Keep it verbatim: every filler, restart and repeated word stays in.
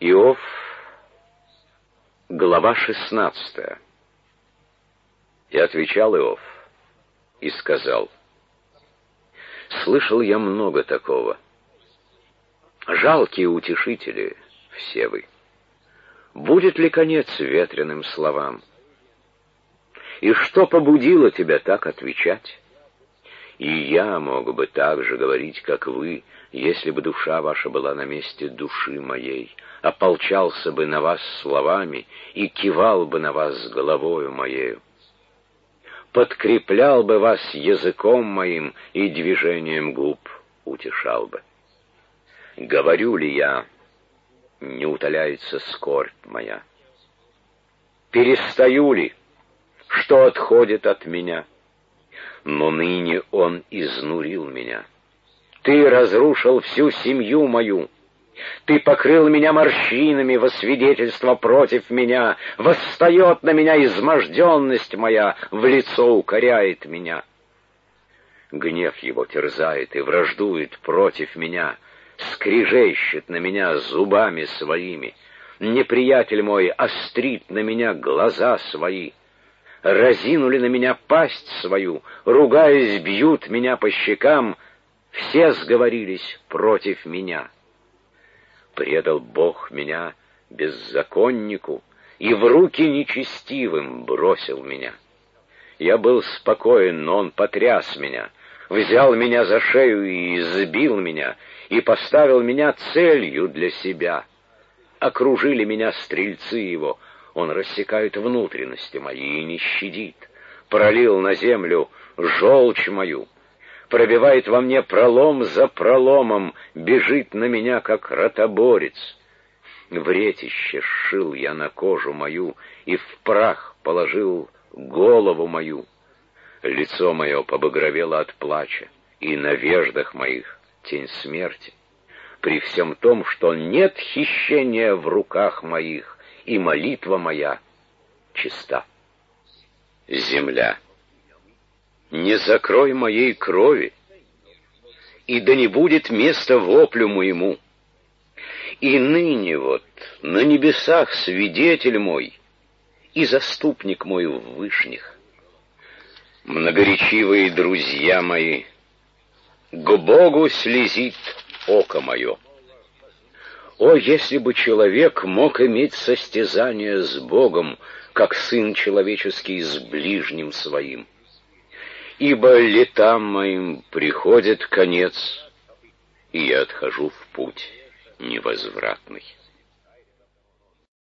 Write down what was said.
Иов, глава шестнадцатая. И отвечал Иов и сказал: слышал я много такого. Жалкие утешители все вы. Будет ли конец ветреным словам? И что побудило тебя так отвечать? И я мог бы так же говорить, как вы, если бы душа ваша была на месте души моей, ополчался бы на вас словами и кивал бы на вас головою моею, подкреплял бы вас языком моим и движением губ утешал бы. Говорю ли я, не утоляется скорбь моя? Перестаю ли, что отходит от меня? Но ныне он изнурил меня. Ты разрушил всю семью мою. Ты покрыл меня морщинами во свидетельство против меня. Восстает на меня изможденность моя, в лицо укоряет меня. Гнев его терзает и враждует против меня, скрежещет на меня зубами своими. Неприятель мой острит на меня глаза свои. Разинули на меня пасть свою, ругаясь, бьют меня по щекам, все сговорились против меня. Предал Бог меня беззаконнику и в руки нечестивым бросил меня. Я был спокоен, но он потряс меня, взял меня за шею и сбил меня, и поставил меня целью для себя. Окружили меня стрельцы его, он рассекает внутренности мои и не щадит, пролил на землю желчь мою, пробивает во мне пролом за проломом, бежит на меня, как ротоборец. Вретище сшил я на кожу мою и в прах положил голову мою. Лицо мое побагровело от плача, и на веждах моих тень смерти. При всем том, что нет хищения в руках моих, и молитва моя чиста. Земля, не закрой моей крови, и да не будет места воплю моему. И ныне вот на небесах свидетель мой и заступник мой в вышних. Многоречивые друзья мои, к Богу слезит око мое. О, если бы человек мог иметь состязание с Богом, как сын человеческий с ближним своим! Ибо летам моим приходит конец, и я отхожу в путь невозвратный.